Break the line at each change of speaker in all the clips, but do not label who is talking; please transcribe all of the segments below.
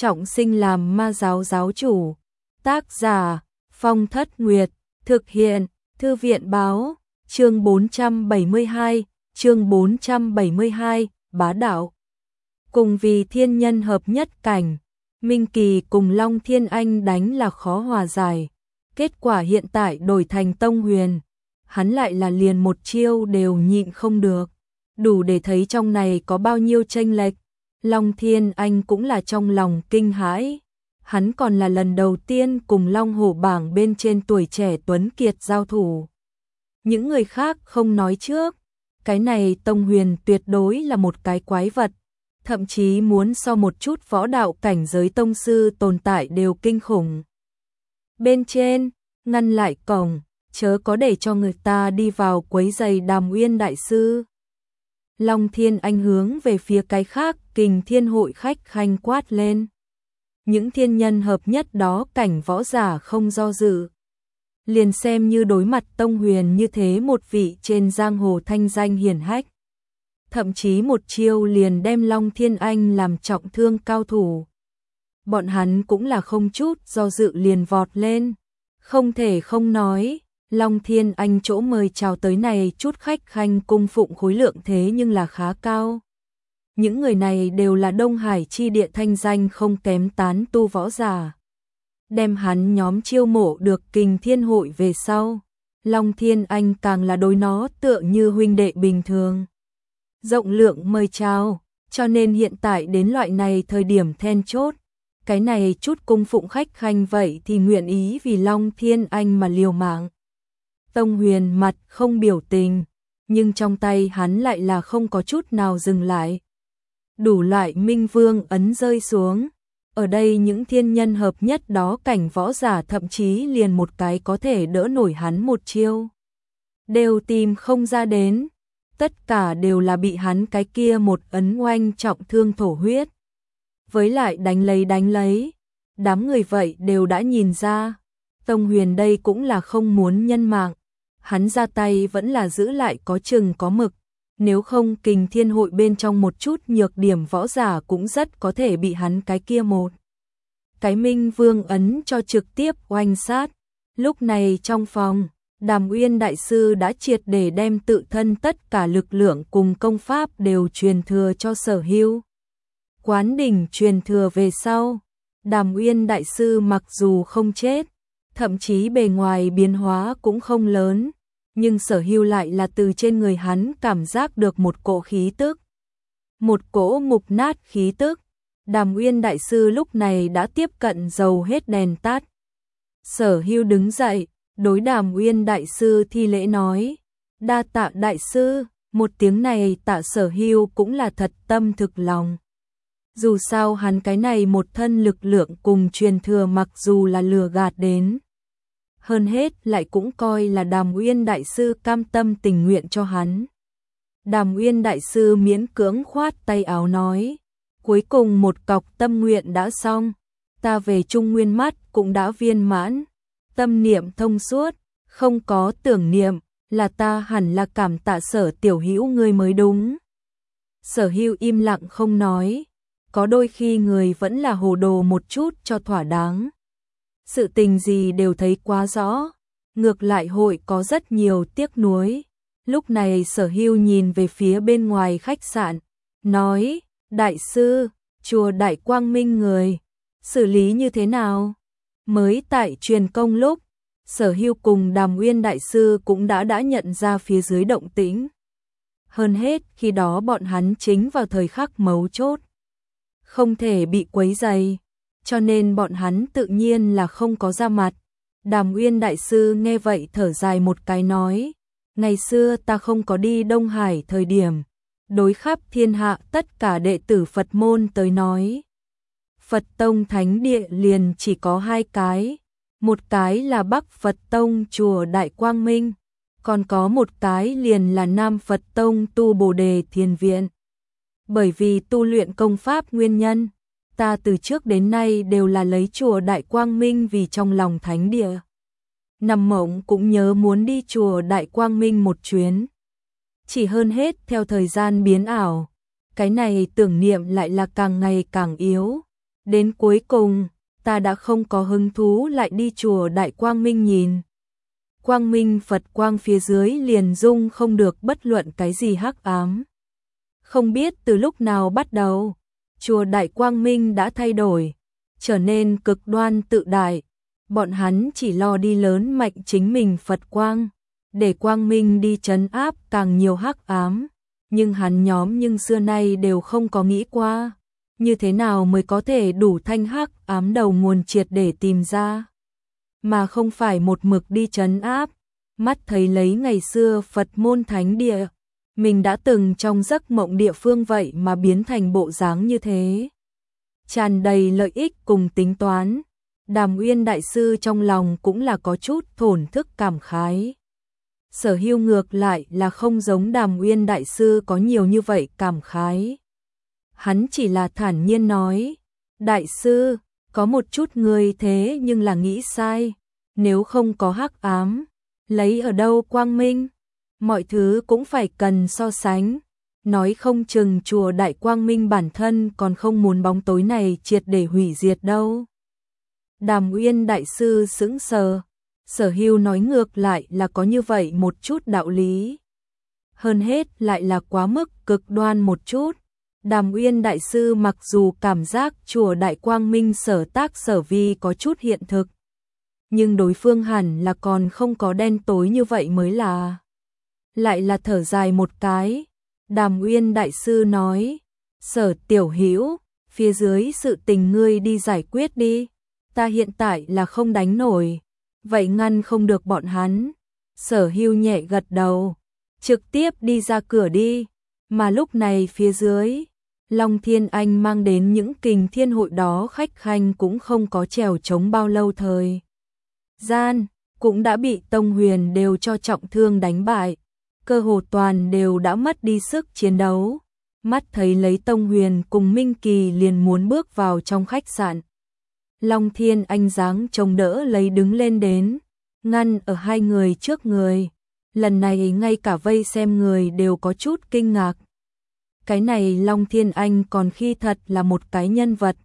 trọng sinh làm ma giáo giáo chủ. Tác giả Phong Thất Nguyệt, thực hiện Thư viện báo, chương 472, bá đạo. Cùng vì thiên nhân hợp nhất cảnh, Minh Kỳ cùng Long Thiên Anh đánh là khó hòa giải. Kết quả hiện tại đổi thành Tông Huyền, hắn lại là liền một chiêu đều nhịn không được. Đủ để thấy trong này có bao nhiêu chênh lệch. Long Thiên Anh cũng là trong lòng kinh hãi. Hắn còn là lần đầu tiên cùng Long Hổ bảng bên trên tuổi trẻ tuấn kiệt giao thủ. Những người khác không nói trước, cái này Tông Huyền tuyệt đối là một cái quái vật, thậm chí muốn so một chút võ đạo cảnh giới tông sư tồn tại đều kinh khủng. Bên trên, ngăn lại cổng, chớ có để cho người ta đi vào quấy rầy Đàm Uyên đại sư. Long Thiên Anh hướng về phía cái khác Kình Thiên hội khách khanh quát lên. Những thiên nhân hợp nhất đó cảnh võ giả không do dự. Liền xem như đối mặt Tông Huyền như thế một vị trên giang hồ thanh danh hiển hách. Thậm chí một chiêu liền đem Long Thiên Anh làm trọng thương cao thủ. Bọn hắn cũng là không chút do dự liền vọt lên. Không thể không nói, Long Thiên Anh chỗ mời chào tới này chút khách khanh cung phụng khối lượng thế nhưng là khá cao. Những người này đều là Đông Hải chi địa thanh danh không kém tán tu võ giả. Đem hắn nhóm chiêu mộ được Kình Thiên hội về sau, Long Thiên Anh càng là đối nó tựa như huynh đệ bình thường. Rộng lượng mời chào, cho nên hiện tại đến loại này thời điểm then chốt, cái này chút cung phụng khách khanh vậy thì nguyện ý vì Long Thiên Anh mà liều mạng. Tông Huyền mặt không biểu tình, nhưng trong tay hắn lại là không có chút nào dừng lại. Đủ loại minh vương ấn rơi xuống, ở đây những thiên nhân hợp nhất đó cảnh võ giả thậm chí liền một cái có thể đỡ nổi hắn một chiêu. Đều tìm không ra đến, tất cả đều là bị hắn cái kia một ấn oanh trọng thương thổ huyết. Với lại đánh lấy, đám người vậy đều đã nhìn ra, Tông Huyền đây cũng là không muốn nhân mạng, hắn ra tay vẫn là giữ lại có chừng có mực, nếu không Kình Thiên hội bên trong một chút nhược điểm võ giả cũng rất có thể bị hắn cái kia một cái minh vương ấn cho trực tiếp oanh sát. Lúc này trong phòng, Đàm Uyên đại sư đã triệt để đem tự thân tất cả lực lượng cùng công pháp đều truyền thừa cho Sở Hưu. Quán đỉnh truyền thừa về sau, Đàm Uyên đại sư mặc dù không chết, thậm chí bề ngoài biến hóa cũng không lớn, nhưng Sở Hưu lại là từ trên người hắn cảm giác được một cỗ khí tức. Một cỗ mục nát khí tức. Đàm Uyên đại sư lúc này đã tiếp cận dầu hết đèn tắt. Sở Hưu đứng dậy, đối Đàm Uyên đại sư thi lễ nói, đa tạ đại sư. Một tiếng này tạ Sở Hưu cũng là thật tâm thực lòng. Dù sao hắn cái này một thân lực lượng cùng truyền thừa mặc dù là lừa gạt đến, hơn hết lại cũng coi là Đàm Uyên đại sư cam tâm tình nguyện cho hắn. Đàm Uyên đại sư miễn cưỡng khoát tay áo nói, cuối cùng một cọc tâm nguyện đã xong, ta về Trung Nguyên mắt cũng đã viên mãn, tâm niệm thông suốt, không có tưởng niệm, là ta hẳn là cảm tạ Sở tiểu hữu ngươi mới đúng. Sở Hưu im lặng không nói, có đôi khi người vẫn là hồ đồ một chút cho thỏa đáng. Sự tình gì đều thấy quá rõ, ngược lại hội có rất nhiều tiếc nuối. Lúc này Sở Hưu nhìn về phía bên ngoài khách sạn, nói, đại sư, chùa Đại Quang Minh người, xử lý như thế nào? Mới tại truyền công lúc, Sở Hưu cùng Đàm Uyên đại sư cũng đã nhận ra phía dưới động tĩnh. Hơn hết khi đó bọn hắn chính vào thời khắc mấu chốt, không thể bị quấy rầy, cho nên bọn hắn tự nhiên là không có ra mặt. Đàm Uyên đại sư nghe vậy thở dài một cái nói, ngày xưa ta không có đi Đông Hải thời điểm, đối khắp thiên hạ tất cả đệ tử Phật môn tới nói, Phật Tông Thánh Địa liền chỉ có hai cái, một cái là Bắc Phật Tông chùa Đại Quang Minh, còn có một cái liền là Nam Phật Tông Tu Bồ Đề Thiền Viện. Bởi vì tu luyện công pháp nguyên nhân, ta từ trước đến nay đều là lấy chùa Đại Quang Minh vì trong lòng thánh địa. Nằm mộng cũng nhớ muốn đi chùa Đại Quang Minh một chuyến. Chỉ hơn hết theo thời gian biến ảo, cái này tưởng niệm lại là càng ngày càng yếu. Đến cuối cùng, ta đã không có hứng thú lại đi chùa Đại Quang Minh nhìn. Quang Minh Phật quang phía dưới liền dung không được bất luận cái gì hắc ám. Không biết từ lúc nào bắt đầu, chùa Đại Quang Minh đã thay đổi, trở nên cực đoan tự đại. Bọn hắn chỉ lo đi lớn mạnh chính mình Phật quang, để Quang Minh đi trấn áp càng nhiều hắc ám. Nhưng hắn nhóm nhưng xưa nay đều không có nghĩ qua, như thế nào mới có thể đủ thanh hắc ám đầu nguồn triệt để tìm ra. Mà không phải một mực đi trấn áp, mắt thấy lấy ngày xưa Phật môn thánh địa, mình đã từng trong giấc mộng địa phương vậy mà biến thành bộ dáng như thế. Tràn đầy lợi ích cùng tính toán, Đàm Uyên Đại Sư trong lòng cũng là có chút thổn thức cảm khái. Sở Hưu ngược lại là không giống Đàm Uyên Đại Sư có nhiều như vậy cảm khái. Hắn chỉ là thản nhiên nói, Đại Sư, có một chút người thế nhưng là nghĩ sai, nếu không có hắc ám, lấy ở đâu quang minh, mọi thứ cũng phải cần so sánh. Nói không chừng chùa Đại Quang Minh bản thân còn không muốn bóng tối này triệt để hủy diệt đâu. Đàm Uyên Đại Sư sững sờ, Sở Hưu nói ngược lại là có như vậy một chút đạo lý. Hơn hết lại là quá mức cực đoan một chút. Đàm Uyên Đại Sư mặc dù cảm giác chùa Đại Quang Minh sở tác sở vi có chút hiện thực, nhưng đối phương hẳn là còn không có đen tối như vậy mới là. Lại là thở dài một cái, Đàm Uyên Đại Sư nói, Sở Tiểu Hữu, phía dưới sự tình ngươi đi giải quyết đi, ta hiện tại là không đánh nổi, vậy ngăn không được bọn hắn. Sở Hưu nhẹ gật đầu, trực tiếp đi ra cửa đi, mà lúc này phía dưới, Long Thiên Anh mang đến những kình thiên hội đó khách khanh cũng không có trèo trống bao lâu thời gian, cũng đã bị Tông Huyền đều cho trọng thương đánh bại, cơ hồ toàn đều đã mất đi sức chiến đấu. Mắt thấy lấy Tông Huyền cùng Minh Kỳ liền muốn bước vào trong khách sạn. Long Thiên Anh dáng chống đỡ lấy đứng lên đến, ngăn ở hai người trước người. Lần này ngay cả vây xem người đều có chút kinh ngạc. Cái này Long Thiên Anh còn khi thật là một cái nhân vật.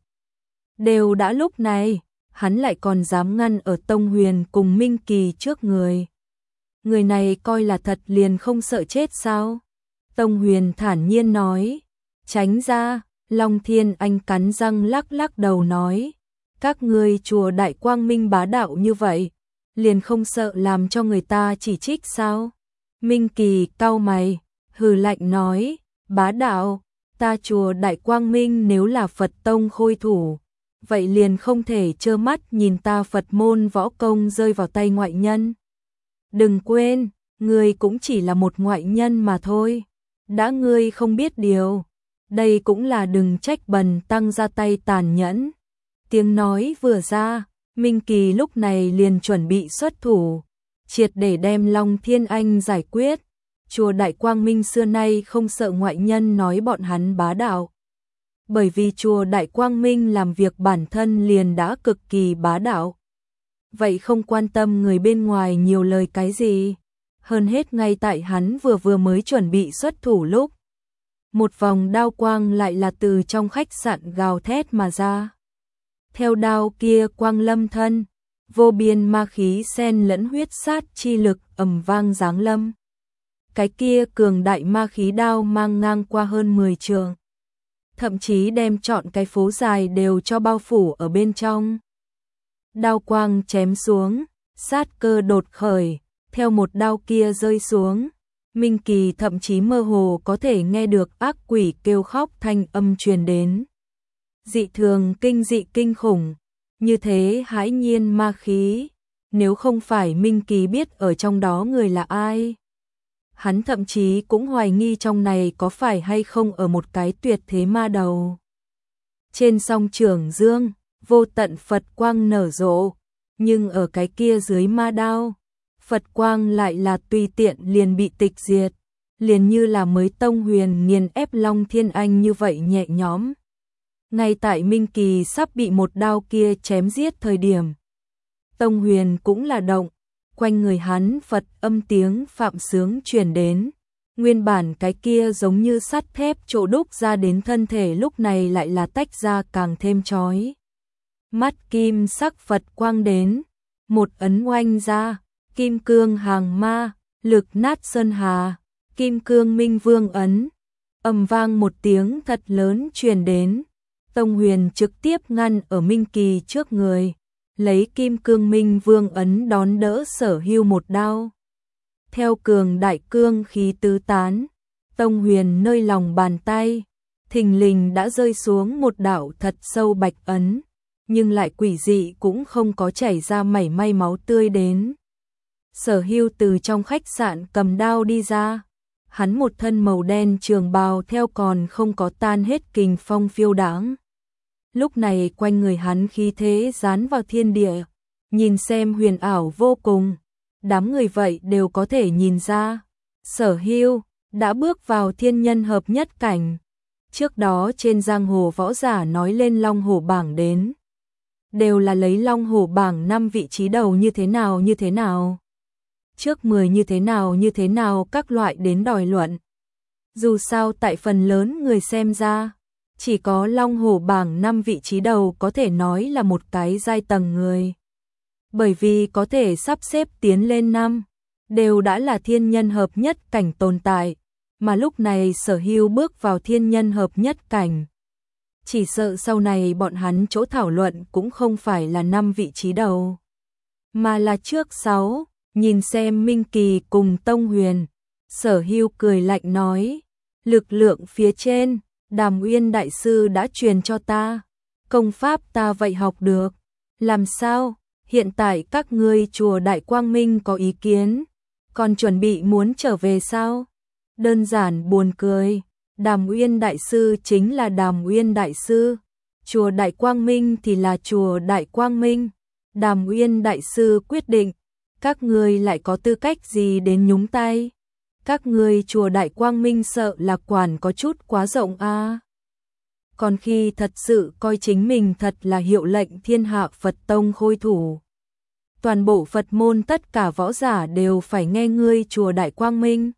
Đều đã lúc này, hắn lại còn dám ngăn ở Tông Huyền cùng Minh Kỳ trước người. Người này coi là thật liền không sợ chết sao? Tông Huyền thản nhiên nói, tránh ra. Long Thiên Anh cắn răng lắc lắc đầu nói, các ngươi chùa Đại Quang Minh bá đạo như vậy, liền không sợ làm cho người ta chỉ trích sao? Minh Kỳ cau mày, hừ lạnh nói, bá đạo, ta chùa Đại Quang Minh nếu là Phật tông khôi thủ, vậy liền không thể trơ mắt nhìn ta Phật môn võ công rơi vào tay ngoại nhân. Đừng quên, ngươi cũng chỉ là một ngoại nhân mà thôi. Đã ngươi không biết điều, đây cũng là đừng trách bần tăng ra tay tàn nhẫn. Tiếng nói vừa ra, Minh Kỳ lúc này liền chuẩn bị xuất thủ, triệt để đem Long Thiên Anh giải quyết. Chùa Đại Quang Minh xưa nay không sợ ngoại nhân nói bọn hắn bá đạo. Bởi vì chùa Đại Quang Minh làm việc bản thân liền đã cực kỳ bá đạo. Vậy không quan tâm người bên ngoài nhiều lời cái gì. Hơn hết ngay tại hắn vừa mới chuẩn bị xuất thủ lúc, một vòng đao quang lại là từ trong khách sạn gào thét mà ra. Theo đao kia quang lâm thân, vô biên ma khí xen lẫn huyết sát chi lực ầm vang giáng lâm. Cái kia cường đại ma khí đao mang ngang qua hơn 10 trượng, thậm chí đem trọn cái phố dài đều cho bao phủ ở bên trong. Đao quang chém xuống, sát cơ đột khởi, theo một đao kia rơi xuống, Minh Kỳ thậm chí mơ hồ có thể nghe được ác quỷ kêu khóc thanh âm truyền đến. Dị thường kinh dị kinh khủng, như thế hãi nhiên ma khí, nếu không phải Minh Kỳ biết ở trong đó người là ai. Hắn thậm chí cũng hoài nghi trong này có phải hay không ở một cái tuyệt thế ma đầu. Trên song Trường Dương, vô tận Phật quang nở rộ, nhưng ở cái kia dưới ma đao, Phật quang lại là tùy tiện liền bị tịch diệt, liền như là mới Tông Huyền nghiền ép Long Thiên Anh như vậy nhẹ nhõm. Ngay tại Minh Kỳ sắp bị một đao kia chém giết thời điểm, Tông Huyền cũng là động, quanh người hắn Phật âm tiếng phạm sướng truyền đến, Nguyên bản cái kia giống như sắt thép chỗ đúc ra đến thân thể lúc này lại là tách ra càng thêm chói. Mắt kim sắc Phật quang đến, một ấn oanh ra, kim cương hàng ma, lực nát sơn hà, kim cương minh vương ấn. Ầm vang một tiếng thật lớn truyền đến, Tông Huyền trực tiếp ngăn ở Minh Kỳ trước người, lấy kim cương minh vương ấn đón đỡ Sở Hưu một đao. Theo cường đại cương khí tứ tán, Tông Huyền nơi lòng bàn tay, thình lình đã rơi xuống một đạo thật sâu bạch ấn, nhưng lại quỷ dị cũng không có chảy ra mảy may máu tươi đến. Sở Hưu từ trong khách sạn cầm đao đi ra, hắn một thân màu đen trường bào theo còn không có tan hết kình phong phiêu đãng. Lúc này quanh người hắn khí thế dán vào thiên địa, nhìn xem huyền ảo vô cùng, đám người vậy đều có thể nhìn ra. Sở Hưu đã bước vào thiên nhân hợp nhất cảnh. Trước đó trên giang hồ võ giả nói lên Long Hổ bảng đến, đều là lấy Long Hổ bảng 5 vị trí đầu như thế nào. Trước 10 như thế nào các loại đến đòi luận. Dù sao tại phần lớn người xem ra, chỉ có Long Hổ bảng 5 vị trí đầu có thể nói là một cái giai tầng người. Bởi vì có thể sắp xếp tiến lên 5, đều đã là thiên nhân hợp nhất cảnh tồn tại, mà lúc này Sở Hưu bước vào thiên nhân hợp nhất cảnh. Chỉ sợ sau này bọn hắn chỗ thảo luận cũng không phải là 5 vị trí đầu, mà là trước 6. Nhìn xem Minh Kỳ cùng Tông Huyền, Sở Hưu cười lạnh nói, lực lượng phía trên, Đàm Uyên đại sư đã truyền cho ta, công pháp ta vậy học được, làm sao, hiện tại các ngươi chùa Đại Quang Minh có ý kiến, còn chuẩn bị muốn trở về sao? Đơn giản buồn cười, Đàm Uyên đại sư chính là Đàm Uyên đại sư, chùa Đại Quang Minh thì là chùa Đại Quang Minh, Đàm Uyên đại sư quyết định. Các ngươi lại có tư cách gì đến nhúng tay? Các ngươi chùa Đại Quang Minh sợ là quản có chút quá rộng a. Còn khi thật sự coi chính mình thật là hiệu lệnh thiên hạ Phật tông khôi thủ. Toàn bộ Phật môn tất cả võ giả đều phải nghe ngươi chùa Đại Quang Minh.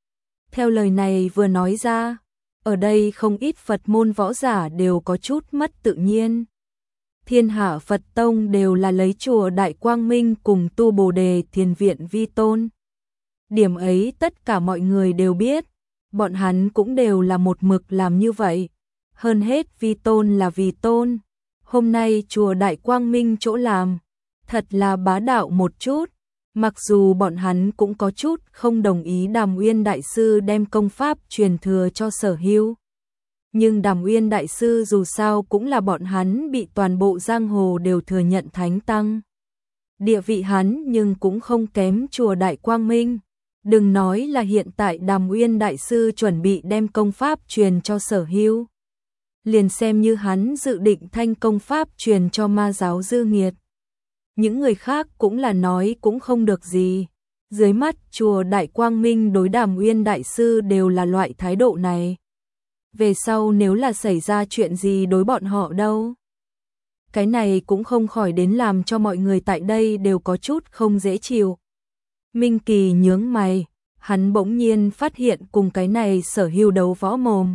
Theo lời này vừa nói ra, ở đây không ít Phật môn võ giả đều có chút mất tự nhiên. Thiên hạ Phật tông đều là lấy chùa Đại Quang Minh cùng tu Bồ Đề Thiền Viện vi tôn. Điểm ấy tất cả mọi người đều biết, bọn hắn cũng đều là một mực làm như vậy. Hơn hết vi tôn là vì tôn. Hôm nay chùa Đại Quang Minh chỗ làm, thật là bá đạo một chút. Mặc dù bọn hắn cũng có chút không đồng ý Đàm Uyên đại sư đem công pháp truyền thừa cho Sở Hưu. Nhưng Đàm Uyên đại sư dù sao cũng là bọn hắn bị toàn bộ giang hồ đều thừa nhận thánh tăng. Địa vị hắn nhưng cũng không kém chùa Đại Quang Minh. Đừng nói là hiện tại Đàm Uyên đại sư chuẩn bị đem công pháp truyền cho Sở Hưu. Liền xem như hắn dự định thanh công pháp truyền cho ma giáo Dư Nghiệt. Những người khác cũng là nói cũng không được gì. Dưới mắt chùa Đại Quang Minh đối Đàm Uyên đại sư đều là loại thái độ này. Về sau nếu là xảy ra chuyện gì đối bọn họ đâu. Cái này cũng không khỏi đến làm cho mọi người tại đây đều có chút không dễ chịu. Minh Kỳ nhướng mày, hắn bỗng nhiên phát hiện cùng cái này Sở Hưu đấu võ mồm.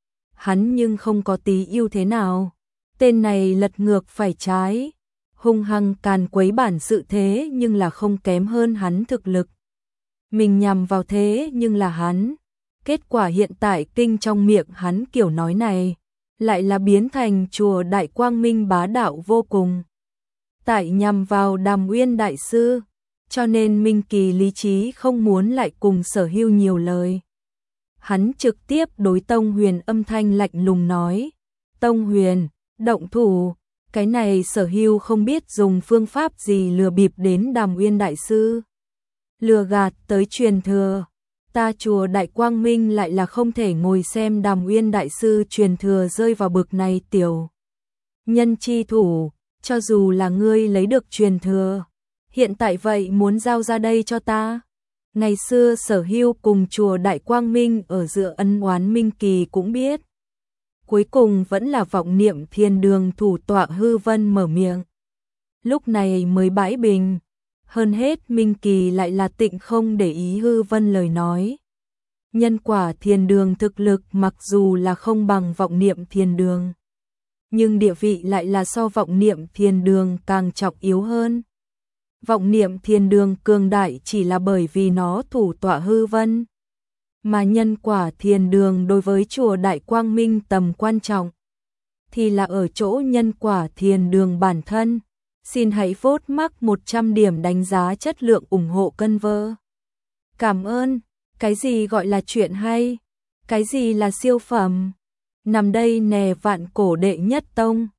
Hắn nhưng không có tí ưu thế nào. Tên này lật ngược phải trái, hung hăng càn quấy bản sự thế nhưng là không kém hơn hắn thực lực. Mình nhằm vào thế nhưng là hắn. Kết quả hiện tại kinh trong miệng hắn kiểu nói này, lại là biến thành chùa Đại Quang Minh bá đạo vô cùng. Tại nhằm vào Đàm Uyên đại sư, cho nên Minh Kỳ lý trí không muốn lại cùng Sở Hưu nhiều lời. Hắn trực tiếp đối Tông Huyền âm thanh lạnh lùng nói, Tông Huyền, động thủ, cái này Sở Hưu không biết dùng phương pháp gì lừa bịp đến Đàm Uyên đại sư. Lừa gạt tới truyền thừa. Ta chùa Đại Quang Minh lại là không thể ngồi xem Đàm Uyên đại sư truyền thừa rơi vào bực này tiểu nhân chi thủ, cho dù là ngươi lấy được truyền thừa, hiện tại vậy muốn giao ra đây cho ta. Ngày xưa Sở Hưu cùng chùa Đại Quang Minh ở giữa ân oán Minh Kỳ cũng biết. Cuối cùng vẫn là vọng niệm Thiên Đường thủ tọa Hư Vân mở miệng. Lúc này mới bãi bình. Hơn hết Minh Kỳ lại là tịnh không để ý Hư Vân lời nói. Nhân quả thiền đường thực lực mặc dù là không bằng vọng niệm thiền đường, nhưng địa vị lại là so vọng niệm thiền đường càng trọng yếu hơn. Vọng niệm thiền đường cường đại chỉ là bởi vì nó thủ tọa hư vân, mà nhân quả thiền đường đối với chùa Đại Quang Minh tầm quan trọng thì là ở chỗ nhân quả thiền đường bản thân. Xin hãy vote mắc 100 điểm đánh giá chất lượng ủng hộ cân vơ. Cảm ơn. Cái gì gọi là chuyện hay? Cái gì là siêu phẩm? Nằm đây nè vạn cổ đệ nhất tông.